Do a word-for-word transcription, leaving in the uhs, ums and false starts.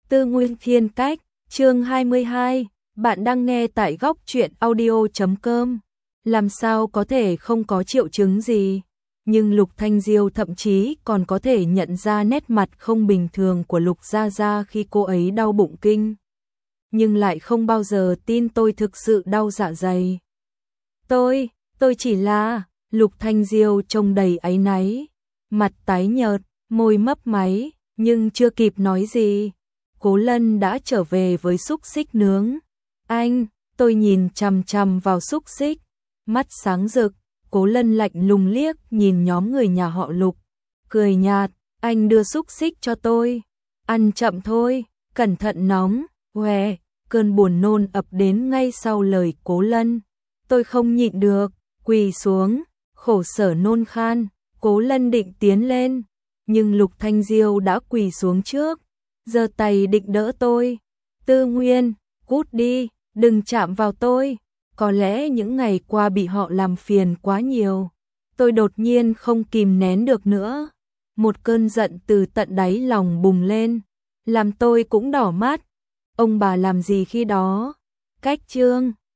Tư Nguyên Thiên Cách, chương hai mươi hai, bạn đang nghe tại góc truyện audio chấm com. Làm sao có thể không có triệu chứng gì, nhưng Lục Thanh Diêu thậm chí còn có thể nhận ra nét mặt không bình thường của Lục Gia Gia khi cô ấy đau bụng kinh. Nhưng lại không bao giờ tin tôi thực sự đau dạ dày. Tôi, tôi chỉ là, Lục Thanh Diêu trông đầy áy náy, mặt tái nhợt, môi mấp máy, nhưng chưa kịp nói gì. Cố Lân đã trở về với xúc xích nướng. Anh, tôi nhìn chằm chằm vào xúc xích, mắt sáng rực. Cố Lân lạnh lùng liếc nhìn nhóm người nhà họ Lục, cười nhạt, anh đưa xúc xích cho tôi. Ăn chậm thôi, cẩn thận nóng, què, cơn buồn nôn ập đến ngay sau lời Cố Lân. Tôi không nhịn được, quỳ xuống, khổ sở nôn khan. Cố Lân định tiến lên, nhưng Lục Thanh Diêu đã quỳ xuống trước, giơ tay định đỡ tôi. Tư Nguyên, cút đi, đừng chạm vào tôi. Có lẽ những ngày qua bị họ làm phiền quá nhiều, tôi đột nhiên không kìm nén được nữa. Một cơn giận từ tận đáy lòng bùng lên, làm tôi cũng đỏ mắt. Ông bà làm gì khi đó? Cách chương